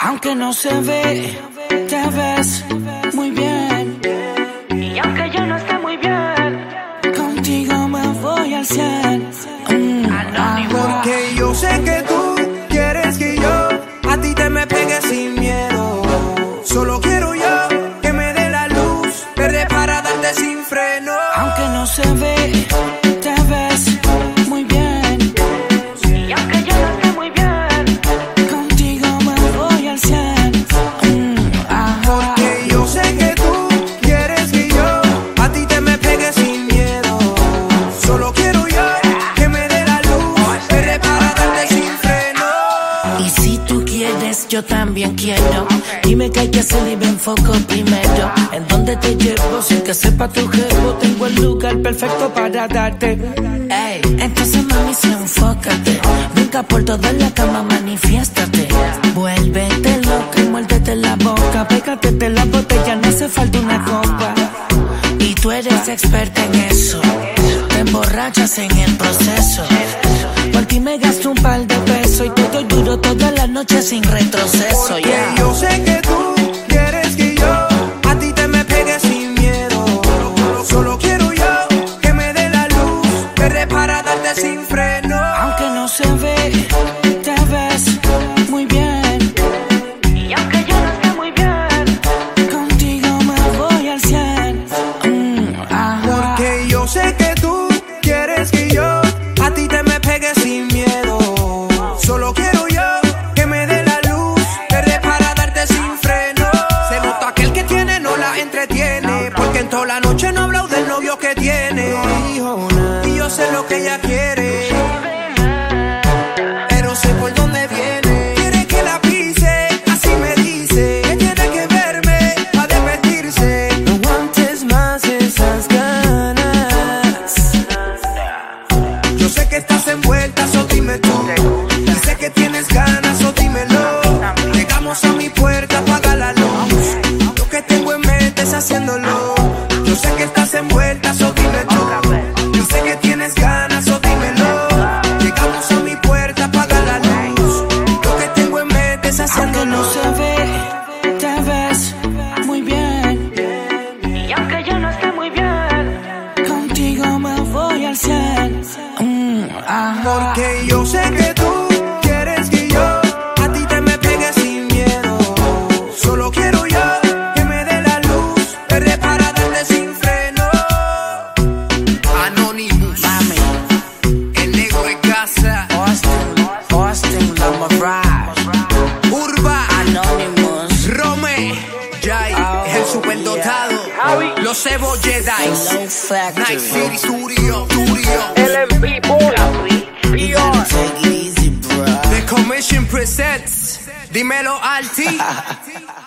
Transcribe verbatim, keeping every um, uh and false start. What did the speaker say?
Aunque no se ve, te ves muy bien. Y aunque yo no esté muy bien, contigo me voy al cien. Mm, porque yo sé que tú quieres que yo a ti te me pegue sin miedo. Solo quiero yo que me dé la luz verde para darte sin freno. Aunque no se ve, te ves muy bien. y aunque yo no esté muy bien, Contigo me voy al cien. Mm, porque yo sé que tú quieres que yo a ti te me pegue sin miedo. Solo quiero yo que me dé la luz verde para darte sin freno. Y si tú quieres, yo también quiero. Dime qué hay que hacer y me enfoco primero. ¿En dónde te llevo sin que sepa tu jefe? Tengo el lugar perfecto para darte. Ey, entonces mami, sí, enfócate. Brinca por toda la cama, manifiéstate. Vuélvete loca y muérdete la boca. Pégate de la botella, no hace falta una copa. Y tú eres experta en eso. Te emborrachas en el proceso. Por ti me gasto un par de pesos y te doy duro toda la noche sin retroceso. Porque Yeah. yo sé que tú quieres que yo a ti te me pegue sin miedo. Solo quiero yo que me dé la luz verde para darte sin freno. Aunque no se ve, te ves muy bien. y aunque yo no esté muy bien, Contigo me voy al cien. Mm, ajá. Porque yo sé que tú quieres que yo a ti te me pegue sin miedo. Solo quiero yo que me dé la luz verde para darte sin freno. Se nota que el que tiene no la entretiene, porque en toda la noche no habla del novio que tiene. Y yo sé lo que ella quiere, pero sé por dónde viene. Quiere que la pise, así me dice. Que tiene que verme pa' despedirse. No aguantes más esas ganas. Yo sé que estás envuelta, so dime tú. Y sé que tienes ganas, so dímelo. Llegamos a mi puerta, apaga la luz. Lo que tengo en mente es haciéndolo. Yo sé que estás envuelta, so dime tú. Y sé que tienes ganas, so dímelo. Llegamos a mi puerta, apaga la luz. Lo que tengo en mente es Aunque haciéndolo. no se ve, te ves muy bien. y aunque yo no esté muy bien, Contigo me voy al cien. Mm, ajá. Porque yo sé que tú quieres que yo a ti te me pegue sin miedo. Solo quiero yo que me dé la luz verde para darte sin freno. Anonymous, Mami, el negro de casa. Austin, Austin, la Mirage. Urba, Anonymous. Rome, Jai, el superdotado. Los Evo Jedi, Low Factory. Night City Studio, Studio. L M P Boy, You gotta take it easy, bro. The Commission presents. Dímelo, Alti.